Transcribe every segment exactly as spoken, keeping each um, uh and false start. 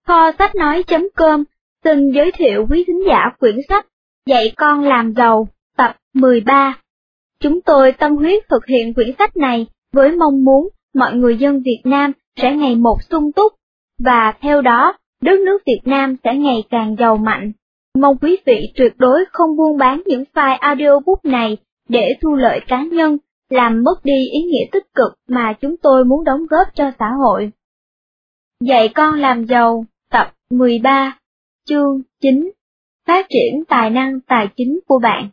Kho sách nói.com xin giới thiệu quý thính giả quyển sách Dạy con làm giàu, tập mười ba. Chúng tôi tâm huyết thực hiện quyển sách này với mong muốn mọi người dân Việt Nam sẽ ngày một sung túc, và theo đó, đất nước Việt Nam sẽ ngày càng giàu mạnh. Mong quý vị tuyệt đối không buôn bán những file audiobook này để thu lợi cá nhân, làm mất đi ý nghĩa tích cực mà chúng tôi muốn đóng góp cho xã hội. Dạy con làm giàu, tập mười ba, chương chín, phát triển tài năng tài chính của bạn.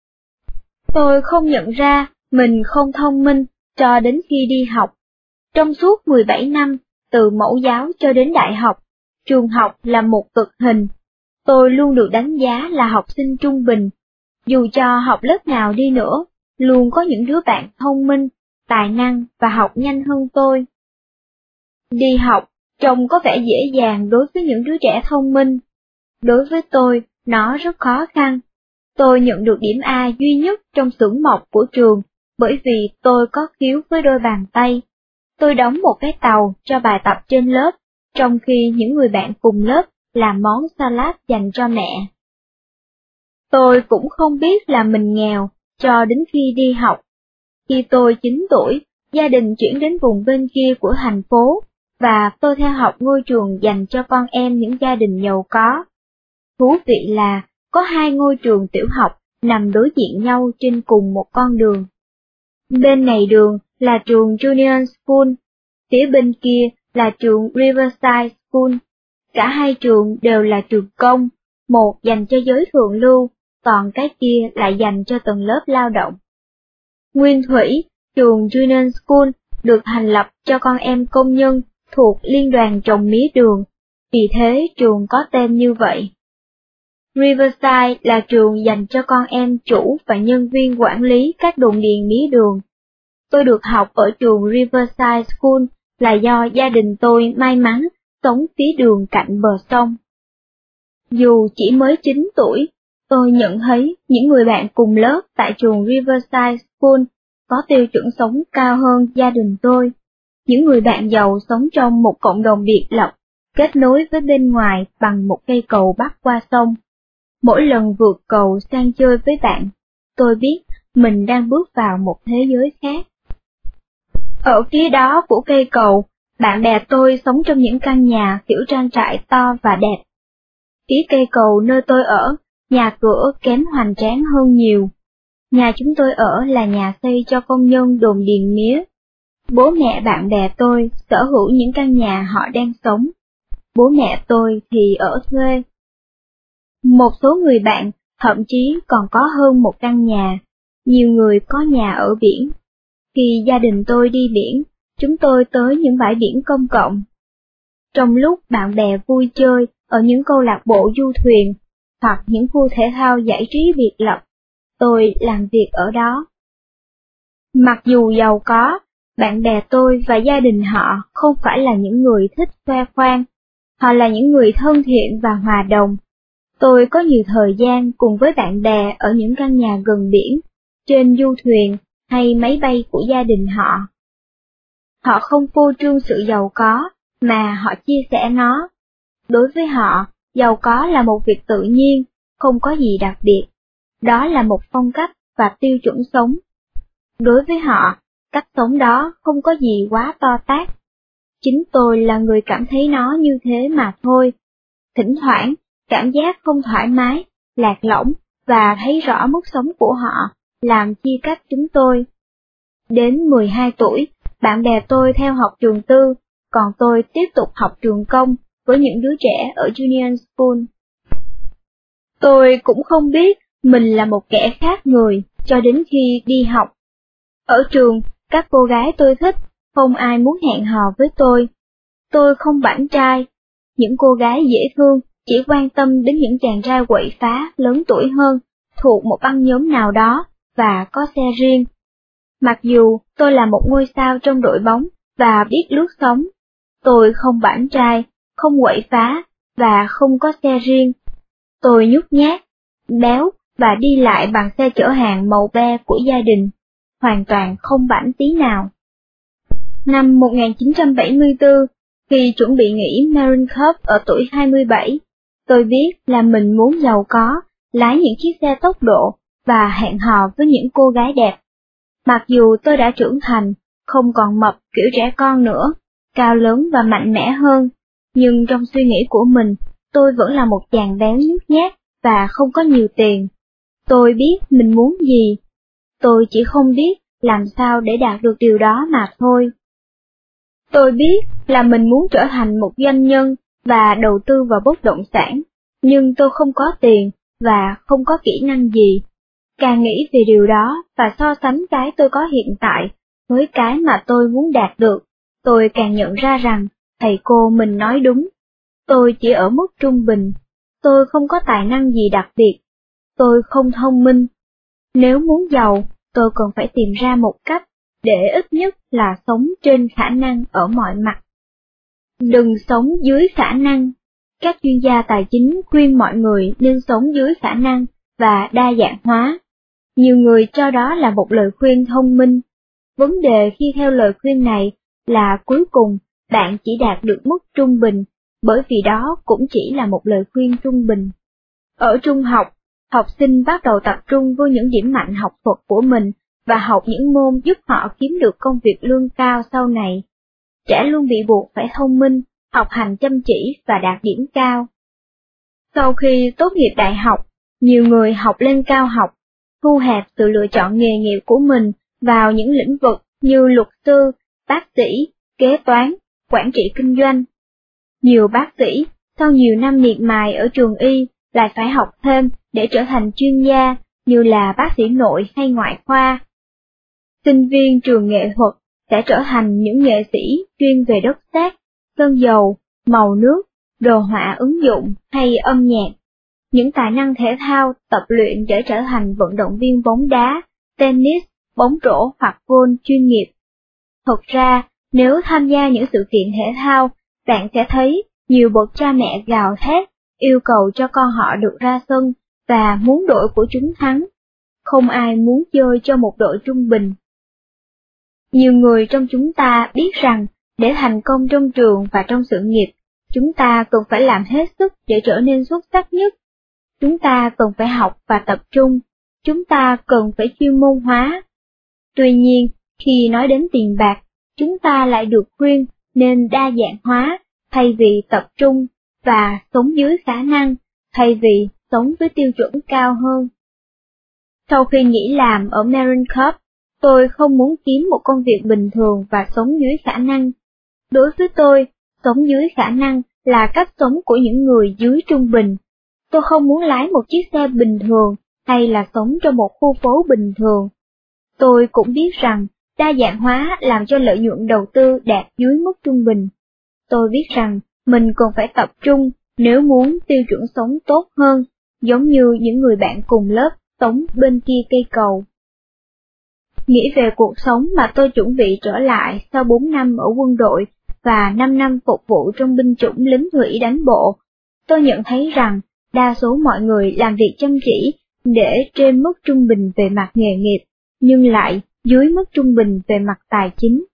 Tôi không nhận ra mình không thông minh cho đến khi đi học. Trong suốt mười bảy năm, từ mẫu giáo cho đến đại học, trường học là một cực hình. Tôi luôn được đánh giá là học sinh trung bình. Dù cho học lớp nào đi nữa, luôn có những đứa bạn thông minh, tài năng và học nhanh hơn tôi. Đi học trông có vẻ dễ dàng đối với những đứa trẻ thông minh. Đối với tôi, nó rất khó khăn. Tôi nhận được điểm A duy nhất trong xưởng mộc của trường, bởi vì tôi có khiếu với đôi bàn tay. Tôi đóng một cái tàu cho bài tập trên lớp, trong khi những người bạn cùng lớp làm món salad dành cho mẹ. Tôi cũng không biết là mình nghèo, cho đến khi đi học. Khi tôi chín tuổi, gia đình chuyển đến vùng bên kia của thành phố, và tôi theo học ngôi trường dành cho con em những gia đình giàu có. Thú vị là, có hai ngôi trường tiểu học nằm đối diện nhau trên cùng một con đường. Bên này đường là trường Union School, phía bên kia là trường Riverside School. Cả hai trường đều là trường công, một dành cho giới thượng lưu, còn cái kia lại dành cho tầng lớp lao động. Nguyên thủy, trường Union School được thành lập cho con em công nhân thuộc Liên đoàn trồng mía đường, vì thế trường có tên như vậy. Riverside là trường dành cho con em chủ và nhân viên quản lý các đồn điền mía đường. Tôi được học ở trường Riverside School là do gia đình tôi may mắn sống phía đường cạnh bờ sông. Dù chỉ mới chín tuổi, tôi nhận thấy những người bạn cùng lớp tại trường Riverside School có tiêu chuẩn sống cao hơn gia đình tôi. Những người bạn giàu sống trong một cộng đồng biệt lập, kết nối với bên ngoài bằng một cây cầu bắc qua sông. Mỗi lần vượt cầu sang chơi với bạn, tôi biết mình đang bước vào một thế giới khác. Ở phía đó của cây cầu, bạn bè tôi sống trong những căn nhà kiểu trang trại to và đẹp. Phía cây cầu nơi tôi ở, nhà cửa kém hoành tráng hơn nhiều. Nhà chúng tôi ở là nhà xây cho công nhân đồn điền mía. Bố mẹ bạn bè tôi sở hữu những căn nhà họ đang sống. Bố mẹ tôi thì ở thuê. Một số người bạn thậm chí còn có hơn một căn nhà, nhiều người có nhà ở biển. Khi gia đình tôi đi biển, chúng tôi tới những bãi biển công cộng. Trong lúc bạn bè vui chơi ở những câu lạc bộ du thuyền, hoặc những khu thể thao giải trí biệt lập, tôi làm việc ở đó. Mặc dù giàu có, bạn bè tôi và gia đình họ không phải là những người thích khoe khoang, họ là những người thân thiện và hòa đồng. Tôi có nhiều thời gian cùng với bạn bè ở những căn nhà gần biển, trên du thuyền hay máy bay của gia đình họ. Họ không phô trương sự giàu có, mà họ chia sẻ nó. Đối với họ, giàu có là một việc tự nhiên, không có gì đặc biệt. Đó là một phong cách và tiêu chuẩn sống. Đối với họ, cách sống đó không có gì quá to tát. Chính tôi là người cảm thấy nó như thế mà thôi. Thỉnh thoảng, cảm giác không thoải mái, lạc lõng và thấy rõ mức sống của họ làm chia cách chúng tôi. Đến mười hai tuổi, bạn bè tôi theo học trường tư, còn tôi tiếp tục học trường công với những đứa trẻ ở Union School. Tôi cũng không biết mình là một kẻ khác người cho đến khi đi học. Ở trường, các cô gái tôi thích, không ai muốn hẹn hò với tôi. Tôi không bảnh trai. Những cô gái dễ thương chỉ quan tâm đến những chàng trai quậy phá lớn tuổi hơn, thuộc một băng nhóm nào đó, và có xe riêng. Mặc dù tôi là một ngôi sao trong đội bóng và biết lướt sóng, tôi không bảnh trai, không quậy phá, và không có xe riêng. Tôi nhút nhát, béo và đi lại bằng xe chở hàng màu be của gia đình, hoàn toàn không bảnh tí nào. Năm một nghìn chín trăm bảy mươi tư, Khi chuẩn bị nghỉ Marine Corps ở tuổi hai mươi bảy, tôi biết là mình muốn giàu có, lái những chiếc xe tốc độ và hẹn hò với những cô gái đẹp. Mặc dù tôi đã trưởng thành, không còn mập kiểu trẻ con nữa, cao lớn và mạnh mẽ hơn, nhưng trong suy nghĩ của mình, tôi vẫn là một chàng béo nhút nhát và không có nhiều tiền. Tôi biết mình muốn gì, tôi chỉ không biết làm sao để đạt được điều đó mà thôi. Tôi biết là mình muốn trở thành một doanh nhân và đầu tư vào bất động sản, nhưng tôi không có tiền và không có kỹ năng gì. Càng nghĩ về điều đó và so sánh cái tôi có hiện tại với cái mà tôi muốn đạt được, tôi càng nhận ra rằng thầy cô mình nói đúng. Tôi chỉ ở mức trung bình, tôi không có tài năng gì đặc biệt, tôi không thông minh. Nếu muốn giàu, tôi cần phải tìm ra một cách để ít nhất là sống trên khả năng ở mọi mặt. Đừng sống dưới khả năng. Các chuyên gia tài chính khuyên mọi người nên sống dưới khả năng và đa dạng hóa. Nhiều người cho đó là một lời khuyên thông minh. Vấn đề khi theo lời khuyên này là cuối cùng bạn chỉ đạt được mức trung bình, bởi vì đó cũng chỉ là một lời khuyên trung bình. Ở trung học, học sinh bắt đầu tập trung vào những điểm mạnh học thuật của mình và học những môn giúp họ kiếm được công việc lương cao sau này. Trẻ luôn bị buộc phải thông minh, học hành chăm chỉ và đạt điểm cao. Sau khi tốt nghiệp đại học, nhiều người học lên cao học, thu hẹp sự lựa chọn nghề nghiệp của mình vào những lĩnh vực như luật sư, bác sĩ, kế toán, quản trị kinh doanh. Nhiều bác sĩ, sau nhiều năm miệt mài ở trường y, lại phải học thêm để trở thành chuyên gia như là bác sĩ nội hay ngoại khoa. Sinh viên trường nghệ thuật sẽ trở thành những nghệ sĩ chuyên về đất sét, sơn dầu, màu nước, đồ họa ứng dụng hay âm nhạc. Những tài năng thể thao tập luyện để trở thành vận động viên bóng đá, tennis, bóng rổ hoặc golf chuyên nghiệp. Thật ra, nếu tham gia những sự kiện thể thao, bạn sẽ thấy nhiều bậc cha mẹ gào thét, yêu cầu cho con họ được ra sân và muốn đội của chúng thắng. Không ai muốn chơi cho một đội trung bình. Nhiều người trong chúng ta biết rằng, để thành công trong trường và trong sự nghiệp, chúng ta cần phải làm hết sức để trở nên xuất sắc nhất. Chúng ta cần phải học và tập trung, chúng ta cần phải chuyên môn hóa. Tuy nhiên, khi nói đến tiền bạc, chúng ta lại được khuyên nên đa dạng hóa thay vì tập trung, và sống dưới khả năng thay vì sống với tiêu chuẩn cao hơn. Sau khi nghỉ làm ở Marine Corps, tôi không muốn kiếm một công việc bình thường và sống dưới khả năng. Đối với tôi, sống dưới khả năng là cách sống của những người dưới trung bình. Tôi không muốn lái một chiếc xe bình thường hay là sống trong một khu phố bình thường. Tôi cũng biết rằng đa dạng hóa làm cho lợi nhuận đầu tư đạt dưới mức trung bình. Tôi biết rằng mình cần phải tập trung nếu muốn tiêu chuẩn sống tốt hơn, giống như những người bạn cùng lớp sống bên kia cây cầu. Nghĩ về cuộc sống mà tôi chuẩn bị trở lại sau bốn năm ở quân đội và năm năm phục vụ trong binh chủng lính thủy đánh bộ, tôi nhận thấy rằng đa số mọi người làm việc chăm chỉ để trên mức trung bình về mặt nghề nghiệp, nhưng lại dưới mức trung bình về mặt tài chính.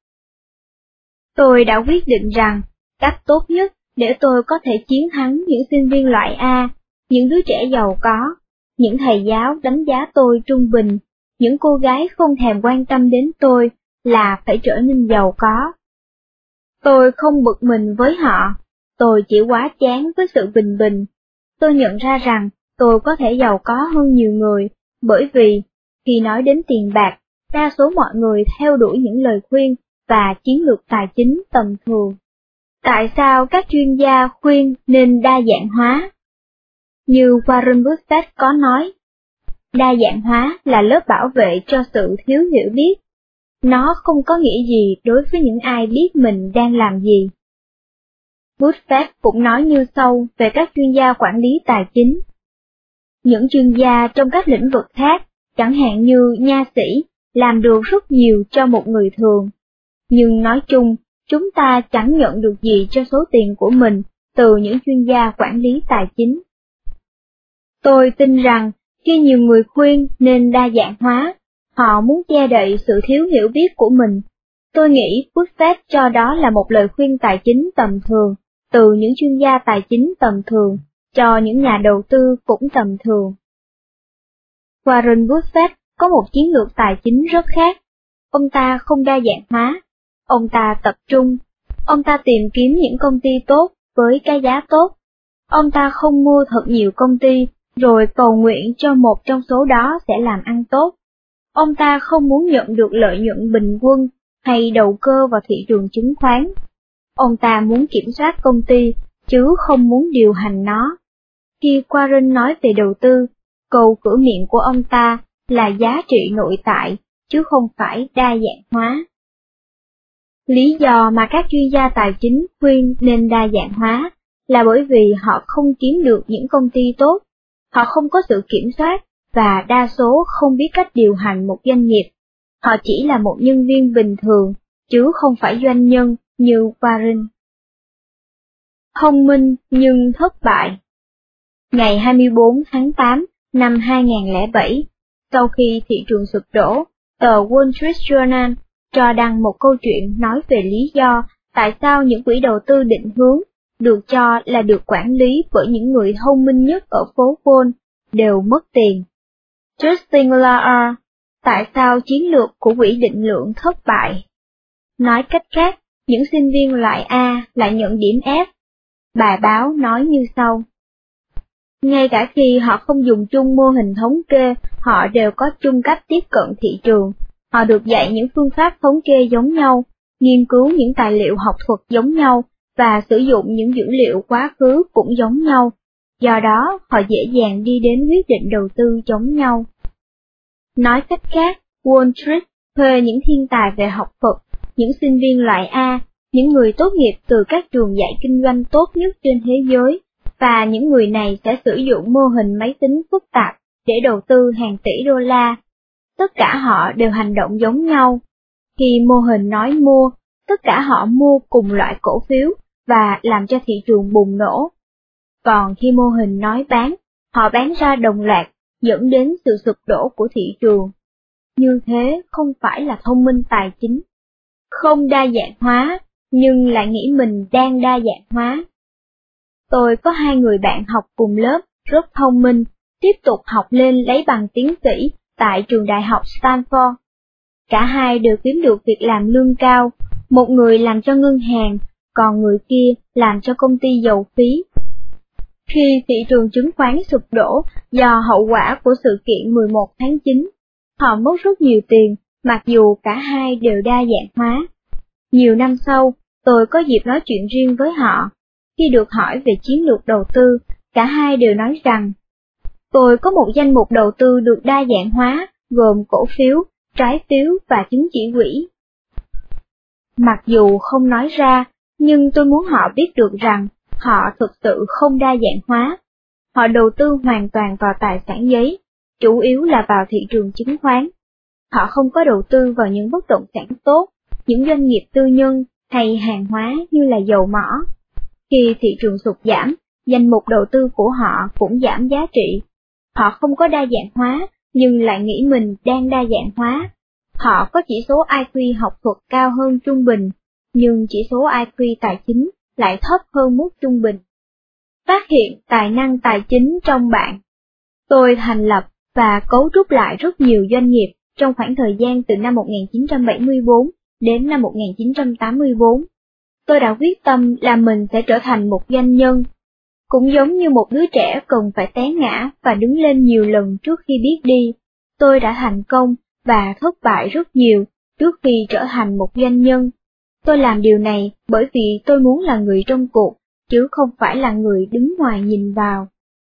Tôi đã quyết định rằng, cách tốt nhất để tôi có thể chiến thắng những sinh viên loại A, những đứa trẻ giàu có, những thầy giáo đánh giá tôi trung bình, những cô gái không thèm quan tâm đến tôi, là phải trở nên giàu có. Tôi không bực mình với họ, tôi chỉ quá chán với sự bình bình. Tôi nhận ra rằng tôi có thể giàu có hơn nhiều người, bởi vì, khi nói đến tiền bạc, đa số mọi người theo đuổi những lời khuyên và chiến lược tài chính tầm thường. Tại sao các chuyên gia khuyên nên đa dạng hóa? Như Warren Buffett có nói, đa dạng hóa là lớp bảo vệ cho sự thiếu hiểu biết. Nó không có nghĩa gì đối với những ai biết mình đang làm gì. Buffett cũng nói như sau về các chuyên gia quản lý tài chính. Những chuyên gia trong các lĩnh vực khác, chẳng hạn như nha sĩ, làm được rất nhiều cho một người thường. Nhưng nói chung, chúng ta chẳng nhận được gì cho số tiền của mình từ những chuyên gia quản lý tài chính. Tôi tin rằng, khi nhiều người khuyên nên đa dạng hóa, họ muốn che đậy sự thiếu hiểu biết của mình. Tôi nghĩ Buffett cho đó là một lời khuyên tài chính tầm thường, từ những chuyên gia tài chính tầm thường, cho những nhà đầu tư cũng tầm thường. Warren Buffett có một chiến lược tài chính rất khác. Ông ta không đa dạng hóa, ông ta tập trung, ông ta tìm kiếm những công ty tốt với cái giá tốt. Ông ta không mua thật nhiều công ty, rồi cầu nguyện cho một trong số đó sẽ làm ăn tốt. Ông ta không muốn nhận được lợi nhuận bình quân hay đầu cơ vào thị trường chứng khoán. Ông ta muốn kiểm soát công ty, chứ không muốn điều hành nó. Khi Warren nói về đầu tư, câu cửa miệng của ông ta là giá trị nội tại, chứ không phải đa dạng hóa. Lý do mà các chuyên gia tài chính khuyên nên đa dạng hóa là bởi vì họ không kiếm được những công ty tốt, họ không có sự kiểm soát, và đa số không biết cách điều hành một doanh nghiệp. Họ chỉ là một nhân viên bình thường, chứ không phải doanh nhân như Warren. Thông minh nhưng thất bại. Ngày hai mươi bốn tháng tám năm hai nghìn không trăm lẻ bảy, sau khi thị trường sụp đổ, tờ Wall Street Journal cho đăng một câu chuyện nói về lý do tại sao những quỹ đầu tư định hướng, được cho là được quản lý bởi những người thông minh nhất ở phố Wall, đều mất tiền. Justin Lahr, tại sao chiến lược của quỹ định lượng thất bại? Nói cách khác, những sinh viên loại A lại nhận điểm F. Bài báo nói như sau. Ngay cả khi họ không dùng chung mô hình thống kê, họ đều có chung cách tiếp cận thị trường. Họ được dạy những phương pháp thống kê giống nhau, nghiên cứu những tài liệu học thuật giống nhau, và sử dụng những dữ liệu quá khứ cũng giống nhau. Do đó, họ dễ dàng đi đến quyết định đầu tư giống nhau. Nói cách khác, Wall Street thuê những thiên tài về học thuật, những sinh viên loại A, những người tốt nghiệp từ các trường dạy kinh doanh tốt nhất trên thế giới, và những người này sẽ sử dụng mô hình máy tính phức tạp để đầu tư hàng tỷ đô la. Tất cả họ đều hành động giống nhau. Khi mô hình nói mua, tất cả họ mua cùng loại cổ phiếu và làm cho thị trường bùng nổ. Còn khi mô hình nói bán, họ bán ra đồng loạt, dẫn đến sự sụp đổ của thị trường. Như thế không phải là thông minh tài chính. Không đa dạng hóa, nhưng lại nghĩ mình đang đa dạng hóa. Tôi có hai người bạn học cùng lớp, rất thông minh, tiếp tục học lên lấy bằng tiến sĩ tại trường đại học Stanford. Cả hai đều kiếm được việc làm lương cao, một người làm cho ngân hàng, còn người kia làm cho công ty dầu khí. Khi thị trường chứng khoán sụp đổ do hậu quả của sự kiện mười một tháng chín, họ mất rất nhiều tiền, mặc dù cả hai đều đa dạng hóa. Nhiều năm sau, tôi có dịp nói chuyện riêng với họ. Khi được hỏi về chiến lược đầu tư, cả hai đều nói rằng, tôi có một danh mục đầu tư được đa dạng hóa, gồm cổ phiếu, trái phiếu và chứng chỉ quỹ. Mặc dù không nói ra, nhưng tôi muốn họ biết được rằng, họ thực sự không đa dạng hóa. Họ đầu tư hoàn toàn vào tài sản giấy, chủ yếu là vào thị trường chứng khoán. Họ không có đầu tư vào những bất động sản tốt, những doanh nghiệp tư nhân hay hàng hóa như là dầu mỏ. Khi thị trường sụt giảm, danh mục đầu tư của họ cũng giảm giá trị. Họ không có đa dạng hóa, nhưng lại nghĩ mình đang đa dạng hóa. Họ có chỉ số I Q học thuật cao hơn trung bình, nhưng chỉ số I Q tài chính lại thấp hơn mức trung bình. Phát hiện tài năng tài chính trong bạn. Tôi thành lập và cấu trúc lại rất nhiều doanh nghiệp trong khoảng thời gian từ năm một nghìn chín trăm bảy mươi tư đến năm một nghìn chín trăm tám mươi tư. Tôi đã quyết tâm là mình sẽ trở thành một doanh nhân. Cũng giống như một đứa trẻ cần phải té ngã và đứng lên nhiều lần trước khi biết đi, tôi đã thành công và thất bại rất nhiều trước khi trở thành một doanh nhân. Tôi làm điều này bởi vì tôi muốn là người trong cuộc, chứ không phải là người đứng ngoài nhìn vào.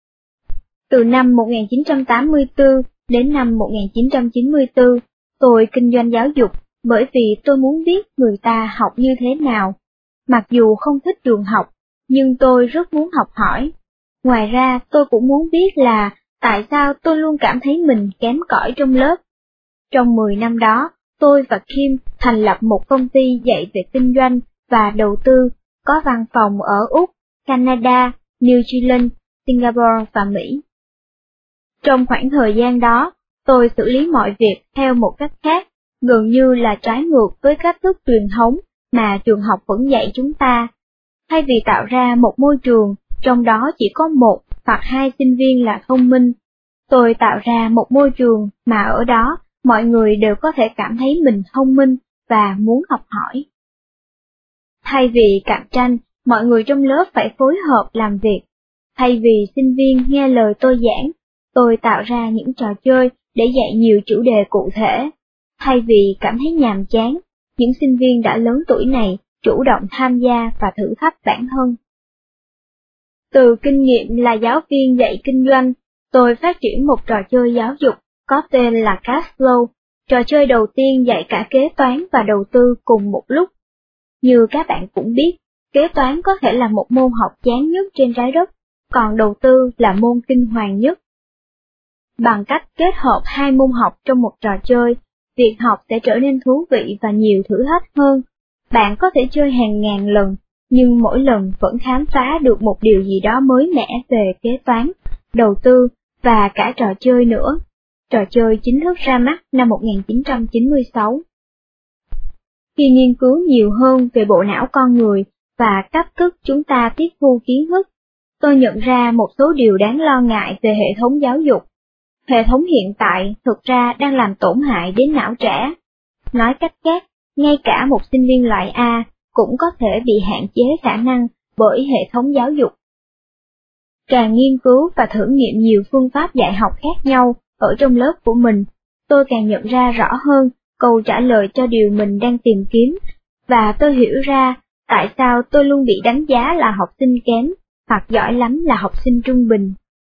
Từ năm một nghìn chín trăm tám mươi tư đến năm một nghìn chín trăm chín mươi tư, tôi kinh doanh giáo dục bởi vì tôi muốn biết người ta học như thế nào. Mặc dù không thích trường học, nhưng tôi rất muốn học hỏi. Ngoài ra tôi cũng muốn biết là tại sao tôi luôn cảm thấy mình kém cỏi trong lớp. Trong mười năm đó, tôi và Kim thành lập một công ty dạy về kinh doanh và đầu tư, có văn phòng ở Úc, Canada, New Zealand, Singapore và Mỹ. Trong khoảng thời gian đó, tôi xử lý mọi việc theo một cách khác, gần như là trái ngược với cách thức truyền thống mà trường học vẫn dạy chúng ta. Thay vì tạo ra một môi trường, trong đó chỉ có một hoặc hai sinh viên là thông minh, tôi tạo ra một môi trường mà ở đó mọi người đều có thể cảm thấy mình thông minh và muốn học hỏi. Thay vì cạnh tranh, mọi người trong lớp phải phối hợp làm việc. Thay vì sinh viên nghe lời tôi giảng, tôi tạo ra những trò chơi để dạy nhiều chủ đề cụ thể. Thay vì cảm thấy nhàm chán, những sinh viên đã lớn tuổi này chủ động tham gia và thử thách bản thân. Từ kinh nghiệm là giáo viên dạy kinh doanh, tôi phát triển một trò chơi giáo dục có tên là Cashflow, trò chơi đầu tiên dạy cả kế toán và đầu tư cùng một lúc. Như các bạn cũng biết, kế toán có thể là một môn học chán nhất trên trái đất, còn đầu tư là môn kinh hoàng nhất. Bằng cách kết hợp hai môn học trong một trò chơi, việc học sẽ trở nên thú vị và nhiều thử thách hơn. Bạn có thể chơi hàng ngàn lần, nhưng mỗi lần vẫn khám phá được một điều gì đó mới mẻ về kế toán, đầu tư và cả trò chơi nữa. Trò chơi chính thức ra mắt năm một nghìn chín trăm chín mươi sáu. Khi nghiên cứu nhiều hơn về bộ não con người và cách thức chúng ta tiếp thu kiến thức, tôi nhận ra một số điều đáng lo ngại về hệ thống giáo dục. Hệ thống hiện tại thực ra đang làm tổn hại đến não trẻ. Nói cách khác, ngay cả một sinh viên loại A cũng có thể bị hạn chế khả năng bởi hệ thống giáo dục. Càng nghiên cứu và thử nghiệm nhiều phương pháp dạy học khác nhau ở trong lớp của mình, tôi càng nhận ra rõ hơn câu trả lời cho điều mình đang tìm kiếm, và tôi hiểu ra tại sao tôi luôn bị đánh giá là học sinh kém, hoặc giỏi lắm là học sinh trung bình.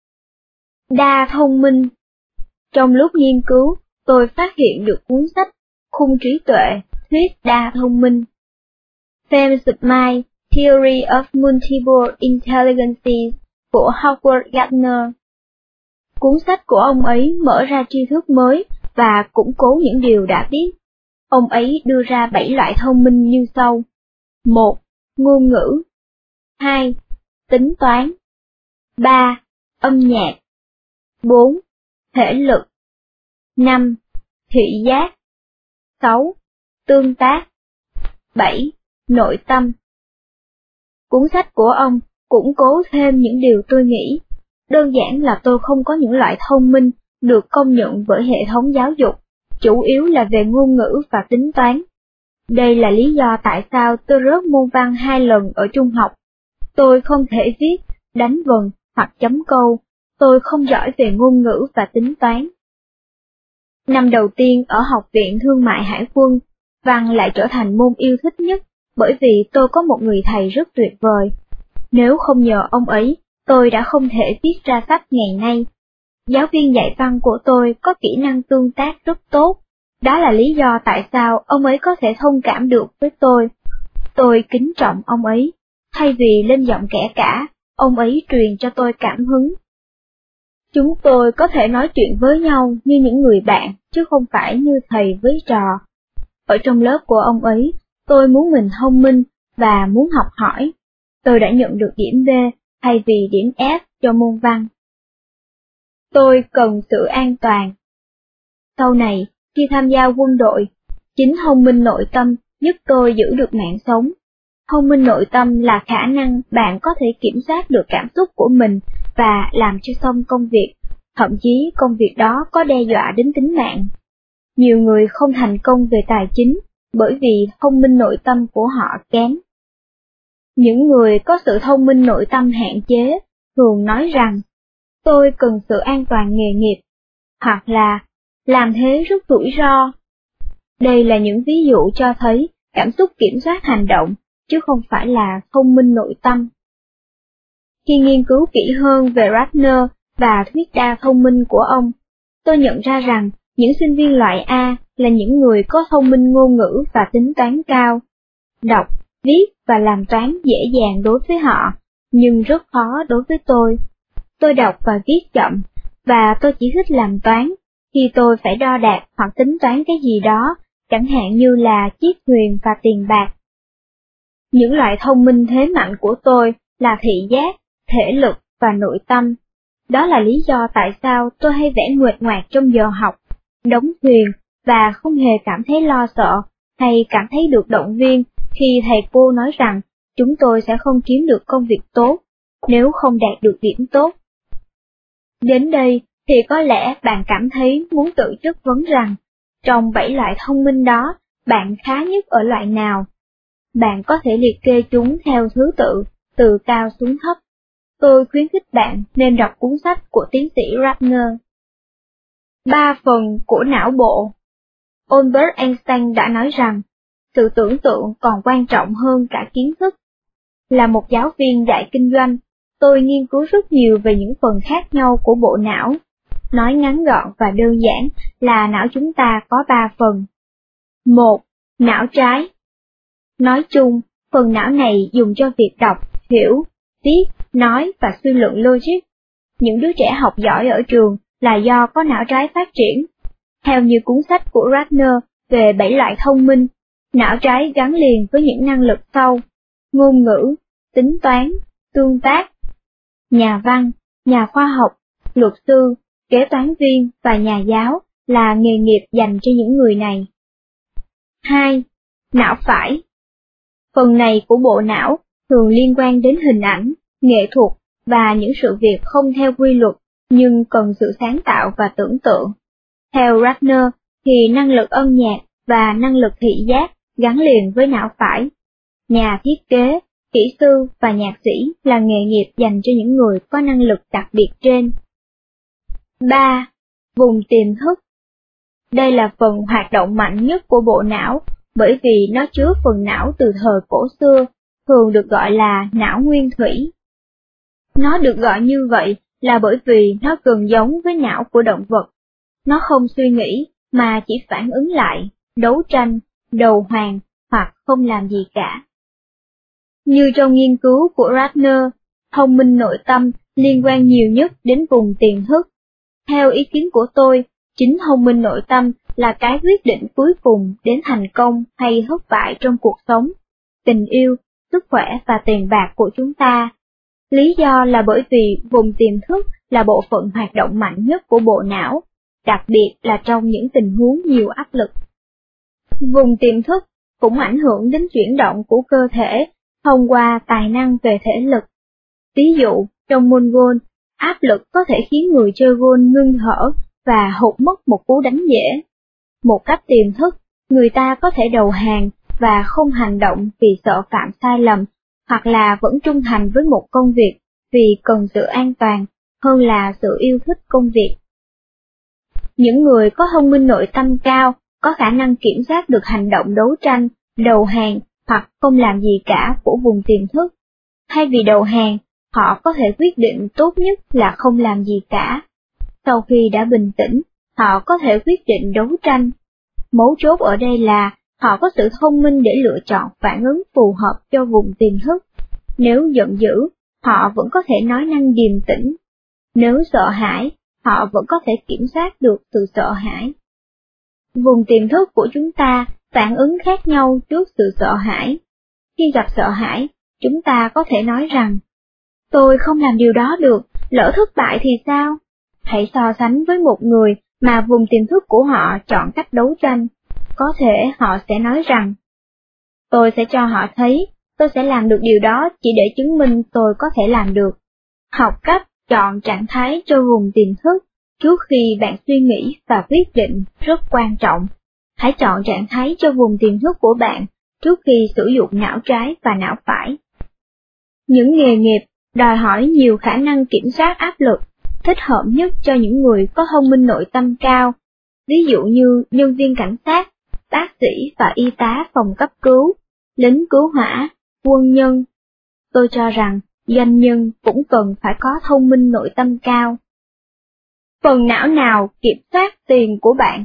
Đa thông minh. Trong lúc nghiên cứu, tôi phát hiện được cuốn sách Khung trí tuệ, thuyết đa thông minh. Themes of Mind, Theory of Multiple Intelligences của Howard Gardner. Cuốn sách của ông ấy mở ra tri thức mới và củng cố những điều đã biết. Ông ấy đưa ra bảy loại thông minh như sau. một. Ngôn ngữ. hai. Tính toán. ba. Âm nhạc. bốn. Thể lực. năm. Thị giác. sáu. Tương tác. bảy. Nội tâm. Cuốn sách của ông củng cố thêm những điều tôi nghĩ. Đơn giản là tôi không có những loại thông minh được công nhận bởi hệ thống giáo dục, chủ yếu là về ngôn ngữ và tính toán. Đây là lý do tại sao tôi rớt môn văn hai lần ở trung học. Tôi không thể viết, đánh vần hoặc chấm câu, tôi không giỏi về ngôn ngữ và tính toán. Năm đầu tiên ở Học viện Thương mại Hải quân, văn lại trở thành môn yêu thích nhất, bởi vì tôi có một người thầy rất tuyệt vời. Nếu không nhờ ông ấy, tôi đã không thể viết ra sách ngày nay. Giáo viên dạy văn của tôi có kỹ năng tương tác rất tốt, đó là lý do tại sao ông ấy có thể thông cảm được với tôi. Tôi kính trọng ông ấy, thay vì lên giọng kẻ cả, ông ấy truyền cho tôi cảm hứng. Chúng tôi có thể nói chuyện với nhau như những người bạn, chứ không phải như thầy với trò. Ở trong lớp của ông ấy, tôi muốn mình thông minh và muốn học hỏi. Tôi đã nhận được điểm B thay vì điểm F cho môn văn. Tôi cần sự an toàn. Sau này, khi tham gia quân đội, chính thông minh nội tâm giúp tôi giữ được mạng sống. Thông minh nội tâm là khả năng bạn có thể kiểm soát được cảm xúc của mình và làm cho xong công việc, thậm chí công việc đó có đe dọa đến tính mạng. Nhiều người không thành công về tài chính bởi vì thông minh nội tâm của họ kém. Những người có sự thông minh nội tâm hạn chế thường nói rằng, tôi cần sự an toàn nghề nghiệp, hoặc là, làm thế rất rủi ro. Đây là những ví dụ cho thấy cảm xúc kiểm soát hành động, chứ không phải là thông minh nội tâm. Khi nghiên cứu kỹ hơn về Gardner và thuyết đa thông minh của ông, tôi nhận ra rằng những sinh viên loại A là những người có thông minh ngôn ngữ và tính toán cao. Đọc, viết và làm toán dễ dàng đối với họ, nhưng rất khó đối với tôi. Tôi đọc và viết chậm, và tôi chỉ thích làm toán khi tôi phải đo đạc hoặc tính toán cái gì đó, chẳng hạn như là chiếc thuyền và tiền bạc. Những loại thông minh thế mạnh của tôi là thị giác, thể lực và nội tâm. Đó là lý do tại sao tôi hay vẽ nguệch ngoạc trong giờ học, đóng thuyền và không hề cảm thấy lo sợ hay cảm thấy được động viên khi thầy cô nói rằng chúng tôi sẽ không kiếm được công việc tốt nếu không đạt được điểm tốt. Đến đây thì có lẽ bạn cảm thấy muốn tự chất vấn rằng, trong bảy loại thông minh đó, bạn khá nhất ở loại nào? Bạn có thể liệt kê chúng theo thứ tự, từ cao xuống thấp. Tôi khuyến khích bạn nên đọc cuốn sách của tiến sĩ Ratner. Ba phần của não bộ. Albert Einstein đã nói rằng, sự tưởng tượng còn quan trọng hơn cả kiến thức. Là một giáo viên dạy kinh doanh, tôi nghiên cứu rất nhiều về những phần khác nhau của bộ não. Nói ngắn gọn và đơn giản là não chúng ta có ba phần. Một, não trái. Nói chung, phần não này dùng cho việc đọc, hiểu, viết, nói và suy luận logic. Những đứa trẻ học giỏi ở trường là do có não trái phát triển. Theo như cuốn sách của Ratner về bảy loại thông minh, não trái gắn liền với những năng lực sau: ngôn ngữ, tính toán, tương tác. Nhà văn, nhà khoa học, luật sư, kế toán viên và nhà giáo là nghề nghiệp dành cho những người này. Hai. Não phải. Phần này của bộ não thường liên quan đến hình ảnh, nghệ thuật và những sự việc không theo quy luật nhưng cần sự sáng tạo và tưởng tượng. Theo Ratner thì năng lực âm nhạc và năng lực thị giác gắn liền với não phải. Nhà thiết kế, kỹ sư và nhạc sĩ là nghề nghiệp dành cho những người có năng lực đặc biệt trên. Ba. Vùng tiềm thức. Đây là phần hoạt động mạnh nhất của bộ não, bởi vì nó chứa phần não từ thời cổ xưa, thường được gọi là não nguyên thủy. Nó được gọi như vậy là bởi vì nó gần giống với não của động vật. Nó không suy nghĩ, mà chỉ phản ứng lại, đấu tranh, đầu hàng, hoặc không làm gì cả. Như trong nghiên cứu của Ratner, thông minh nội tâm liên quan nhiều nhất đến vùng tiềm thức. Theo ý kiến của tôi, chính thông minh nội tâm là cái quyết định cuối cùng đến thành công hay thất bại trong cuộc sống, tình yêu, sức khỏe và tiền bạc của chúng ta. Lý do là bởi vì vùng tiềm thức là bộ phận hoạt động mạnh nhất của bộ não, đặc biệt là trong những tình huống nhiều áp lực. Vùng tiềm thức cũng ảnh hưởng đến chuyển động của cơ thể thông qua tài năng về thể lực. Ví dụ, trong môn golf, áp lực có thể khiến người chơi golf ngưng thở và hụt mất một cú đánh dễ. Một cách tiềm thức, người ta có thể đầu hàng và không hành động vì sợ phạm sai lầm, hoặc là vẫn trung thành với một công việc vì cần sự an toàn hơn là sự yêu thích công việc. Những người có thông minh nội tâm cao có khả năng kiểm soát được hành động đấu tranh, đầu hàng hoặc không làm gì cả của vùng tiềm thức. Thay vì đầu hàng, họ có thể quyết định tốt nhất là không làm gì cả. Sau khi đã bình tĩnh, họ có thể quyết định đấu tranh. Mấu chốt ở đây là họ có sự thông minh để lựa chọn phản ứng phù hợp cho vùng tiềm thức. Nếu giận dữ, họ vẫn có thể nói năng điềm tĩnh. Nếu sợ hãi, họ vẫn có thể kiểm soát được sự sợ hãi. Vùng tiềm thức của chúng ta phản ứng khác nhau trước sự sợ hãi. Khi gặp sợ hãi, chúng ta có thể nói rằng, tôi không làm điều đó được, lỡ thất bại thì sao? Hãy so sánh với một người mà vùng tiềm thức của họ chọn cách đấu tranh. Có thể họ sẽ nói rằng, tôi sẽ cho họ thấy, tôi sẽ làm được điều đó chỉ để chứng minh tôi có thể làm được. Học cách chọn trạng thái cho vùng tiềm thức trước khi bạn suy nghĩ và quyết định rất quan trọng. Hãy chọn trạng thái cho vùng tiềm thức của bạn trước khi sử dụng não trái và não phải. Những nghề nghiệp đòi hỏi nhiều khả năng kiểm soát áp lực, thích hợp nhất cho những người có thông minh nội tâm cao, ví dụ như nhân viên cảnh sát, bác sĩ và y tá phòng cấp cứu, lính cứu hỏa, quân nhân. Tôi cho rằng doanh nhân cũng cần phải có thông minh nội tâm cao. Phần não nào kiểm soát tiền của bạn?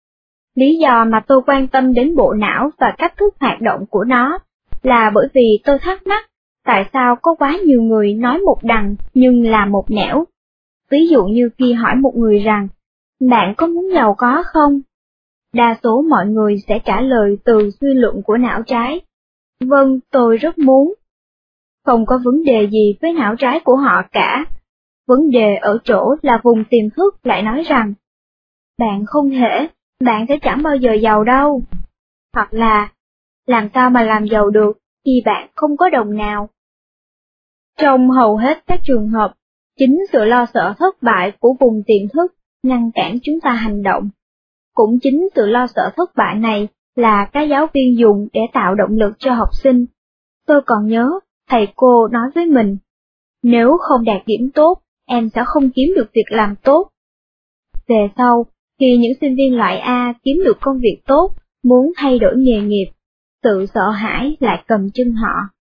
Lý do mà tôi quan tâm đến bộ não và cách thức hoạt động của nó là bởi vì tôi thắc mắc tại sao có quá nhiều người nói một đằng nhưng làm một nẻo. Ví dụ như khi hỏi một người rằng, bạn có muốn giàu có không? Đa số mọi người sẽ trả lời từ suy luận của não trái. Vâng, tôi rất muốn. Không có vấn đề gì với não trái của họ cả. Vấn đề ở chỗ là vùng tiềm thức lại nói rằng, bạn không thể, bạn sẽ chẳng bao giờ giàu đâu. Hoặc là, làm sao mà làm giàu được khi bạn không có đồng nào. Trong hầu hết các trường hợp, chính sự lo sợ thất bại của vùng tiềm thức ngăn cản chúng ta hành động. Cũng chính sự lo sợ thất bại này là các giáo viên dùng để tạo động lực cho học sinh. Tôi còn nhớ, thầy cô nói với mình, nếu không đạt điểm tốt, em sẽ không kiếm được việc làm tốt. Về sau, khi những sinh viên loại A kiếm được công việc tốt, muốn thay đổi nghề nghiệp, sự sợ hãi lại cầm chân họ.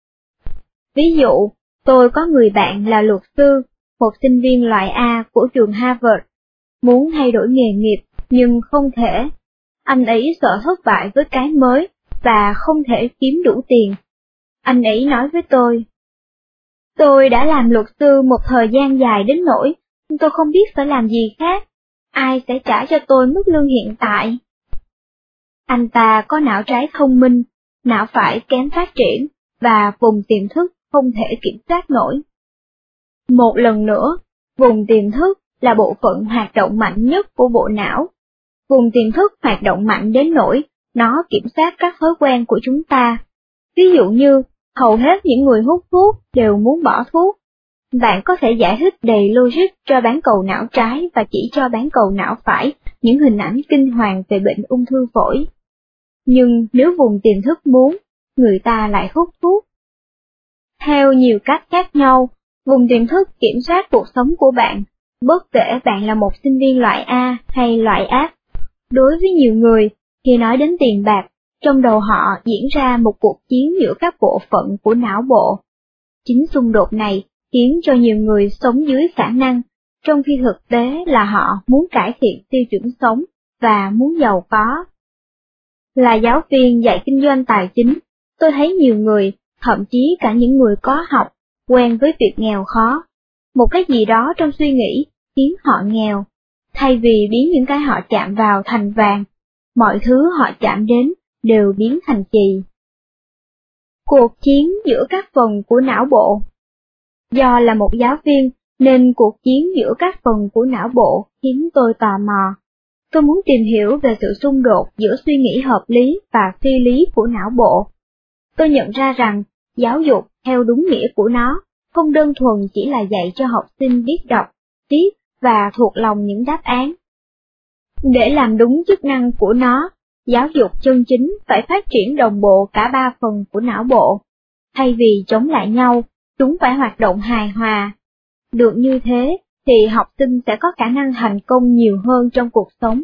Ví dụ, tôi có người bạn là luật sư, một sinh viên loại A của trường Harvard, muốn thay đổi nghề nghiệp nhưng không thể. Anh ấy sợ thất bại với cái mới và không thể kiếm đủ tiền. Anh ấy nói với tôi, tôi đã làm luật sư một thời gian dài đến nỗi tôi không biết phải làm gì khác. Ai sẽ trả cho tôi mức lương hiện tại? Anh ta có não trái thông minh, não phải kém phát triển, và vùng tiềm thức không thể kiểm soát nổi. Một lần nữa, vùng tiềm thức là bộ phận hoạt động mạnh nhất của bộ não. Vùng tiềm thức hoạt động mạnh đến nỗi nó kiểm soát các thói quen của chúng ta. Ví dụ như, hầu hết những người hút thuốc đều muốn bỏ thuốc. Bạn có thể giải thích đầy logic cho bán cầu não trái và chỉ cho bán cầu não phải những hình ảnh kinh hoàng về bệnh ung thư phổi. Nhưng nếu vùng tiềm thức muốn, người ta lại hút thuốc. Theo nhiều cách khác nhau, vùng tiềm thức kiểm soát cuộc sống của bạn, bất kể bạn là một sinh viên loại A hay loại F. Đối với nhiều người, khi nói đến tiền bạc, trong đầu họ diễn ra một cuộc chiến giữa các bộ phận của não bộ. Chính xung đột này khiến cho nhiều người sống dưới khả năng, trong khi thực tế là họ muốn cải thiện tiêu chuẩn sống và muốn giàu có. Là giáo viên dạy kinh doanh tài chính, tôi thấy nhiều người, thậm chí cả những người có học, quen với việc nghèo khó. Một cái gì đó trong suy nghĩ khiến họ nghèo, thay vì biến những cái họ chạm vào thành vàng, mọi thứ họ chạm đến đều biến thành chì. Cuộc chiến giữa các phần của não bộ. Do là một giáo viên, nên cuộc chiến giữa các phần của não bộ khiến tôi tò mò. Tôi muốn tìm hiểu về sự xung đột giữa suy nghĩ hợp lý và phi lý của não bộ. Tôi nhận ra rằng, giáo dục theo đúng nghĩa của nó, không đơn thuần chỉ là dạy cho học sinh biết đọc, viết và thuộc lòng những đáp án. Để làm đúng chức năng của nó, giáo dục chân chính phải phát triển đồng bộ cả ba phần của não bộ. Thay vì chống lại nhau, chúng phải hoạt động hài hòa. Được như thế, thì học sinh sẽ có khả năng thành công nhiều hơn trong cuộc sống.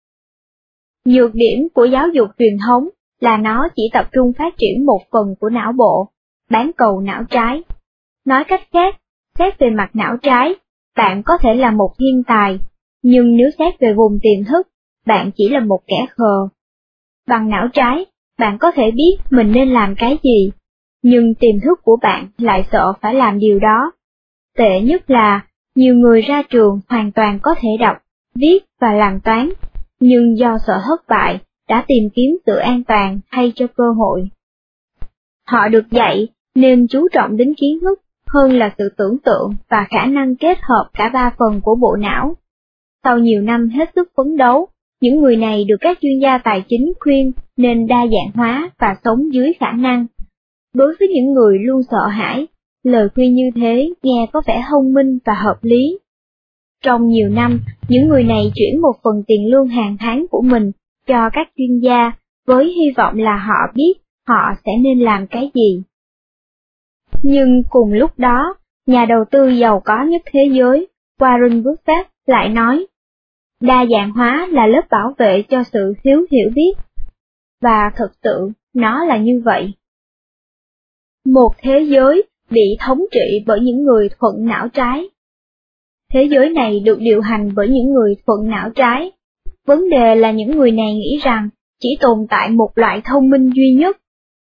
Nhược điểm của giáo dục truyền thống là nó chỉ tập trung phát triển một phần của não bộ, bán cầu não trái. Nói cách khác, xét về mặt não trái, bạn có thể là một thiên tài, nhưng nếu xét về vùng tiềm thức, bạn chỉ là một kẻ khờ. Bằng não trái, bạn có thể biết mình nên làm cái gì, nhưng tiềm thức của bạn lại sợ phải làm điều đó. Tệ nhất là, nhiều người ra trường hoàn toàn có thể đọc, viết và làm toán, nhưng do sợ thất bại, đã tìm kiếm sự an toàn thay cho cơ hội. Họ được dạy nên chú trọng đến kiến thức hơn là sự tưởng tượng và khả năng kết hợp cả ba phần của bộ não. Sau nhiều năm hết sức phấn đấu, những người này được các chuyên gia tài chính khuyên nên đa dạng hóa và sống dưới khả năng. Đối với những người luôn sợ hãi, lời khuyên như thế nghe có vẻ thông minh và hợp lý. Trong nhiều năm, những người này chuyển một phần tiền lương hàng tháng của mình cho các chuyên gia, với hy vọng là họ biết họ sẽ nên làm cái gì. Nhưng cùng lúc đó, nhà đầu tư giàu có nhất thế giới, Warren Buffett lại nói, đa dạng hóa là lớp bảo vệ cho sự thiếu hiểu biết. Và thực sự, nó là như vậy. Một thế giới bị thống trị bởi những người thuận não trái. Thế giới này được điều hành bởi những người thuận não trái. Vấn đề là những người này nghĩ rằng chỉ tồn tại một loại thông minh duy nhất.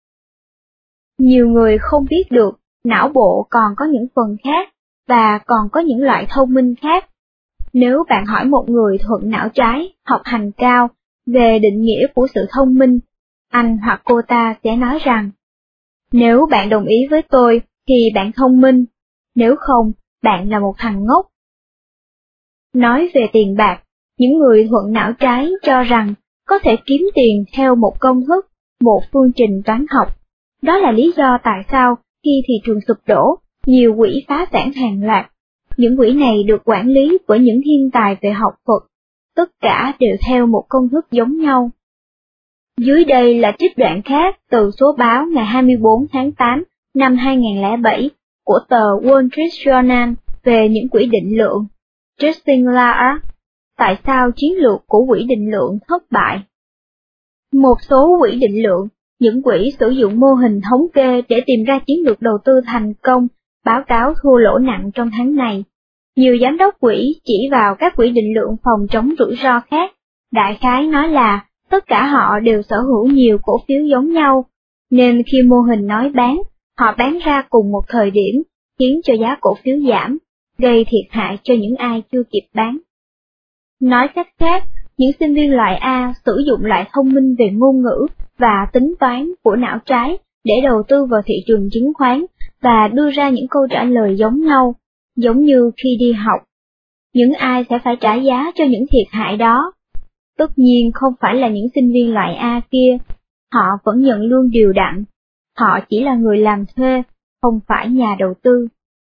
Nhiều người không biết được não bộ còn có những phần khác, và còn có những loại thông minh khác. Nếu bạn hỏi một người thuận não trái, học hành cao, về định nghĩa của sự thông minh, anh hoặc cô ta sẽ nói rằng, nếu bạn đồng ý với tôi, thì bạn thông minh, nếu không, bạn là một thằng ngốc. Nói về tiền bạc, những người thuận não trái cho rằng có thể kiếm tiền theo một công thức, một phương trình toán học. Đó là lý do tại sao khi thị trường sụp đổ, nhiều quỹ phá sản hàng loạt. Những quỹ này được quản lý bởi những thiên tài về học thuật, tất cả đều theo một công thức giống nhau. Dưới đây là trích đoạn khác từ số báo ngày hai mươi bốn tháng tám năm hai nghìn không trăm lẻ bảy của tờ Wall Street Journal về những quỹ định lượng. Justin Lahr, tại sao chiến lược của quỹ định lượng thất bại? Một số quỹ định lượng, những quỹ sử dụng mô hình thống kê để tìm ra chiến lược đầu tư thành công, báo cáo thua lỗ nặng trong tháng này. Nhiều giám đốc quỹ chỉ vào các quỹ định lượng phòng chống rủi ro khác, đại khái nói là tất cả họ đều sở hữu nhiều cổ phiếu giống nhau, nên khi mô hình nói bán, họ bán ra cùng một thời điểm, khiến cho giá cổ phiếu giảm, gây thiệt hại cho những ai chưa kịp bán. Nói cách khác, những sinh viên loại A sử dụng loại thông minh về ngôn ngữ và tính toán của não trái để đầu tư vào thị trường chứng khoán và đưa ra những câu trả lời giống nhau, giống như khi đi học. Những ai sẽ phải trả giá cho những thiệt hại đó? Tất nhiên không phải là những sinh viên loại A kia, họ vẫn nhận lương đều đặn, họ chỉ là người làm thuê, không phải nhà đầu tư.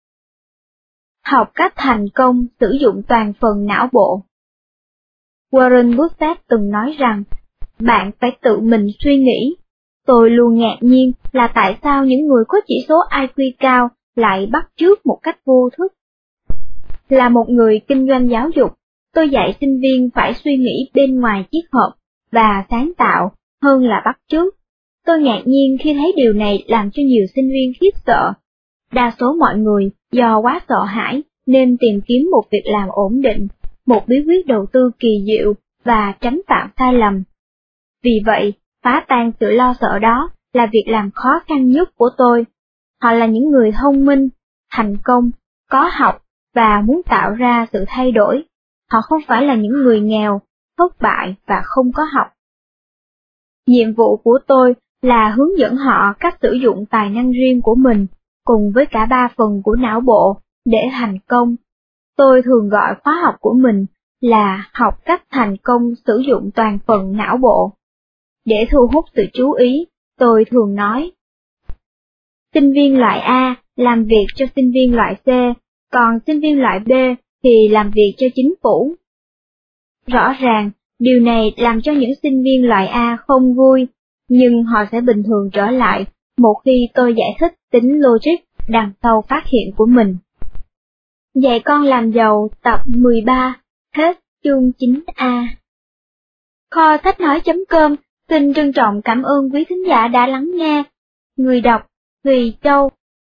Học cách thành công sử dụng toàn phần não bộ. Warren Buffett từng nói rằng, bạn phải tự mình suy nghĩ. Tôi luôn ngạc nhiên là tại sao những người có chỉ số I Q cao lại bắt chước một cách vô thức. Là một người kinh doanh giáo dục, tôi dạy sinh viên phải suy nghĩ bên ngoài chiếc hộp và sáng tạo hơn là bắt chước. Tôi ngạc nhiên khi thấy điều này làm cho nhiều sinh viên khiếp sợ. Đa số mọi người do quá sợ hãi nên tìm kiếm một việc làm ổn định, một bí quyết đầu tư kỳ diệu và tránh phạm sai lầm. Vì vậy, phá tan sự lo sợ đó là việc làm khó khăn nhất của tôi. Họ là những người thông minh, thành công, có học và muốn tạo ra sự thay đổi. Họ không phải là những người nghèo, thất bại và không có học. Nhiệm vụ của tôi là hướng dẫn họ cách sử dụng tài năng riêng của mình, cùng với cả ba phần của não bộ, để thành công. Tôi thường gọi khóa học của mình là học cách thành công sử dụng toàn phần não bộ. Để thu hút sự chú ý, tôi thường nói, sinh viên loại A làm việc cho sinh viên loại C, còn sinh viên loại B thì làm việc cho chính phủ. Rõ ràng, điều này làm cho những sinh viên loại A không vui, nhưng họ sẽ bình thường trở lại một khi tôi giải thích tính logic đằng sau phát hiện của mình. Dạy con làm giàu tập mười ba, hết chương chín A. Kho sách nói.com xin trân trọng cảm ơn quý thính giả đã lắng nghe. Người đọc, Thùy Châu.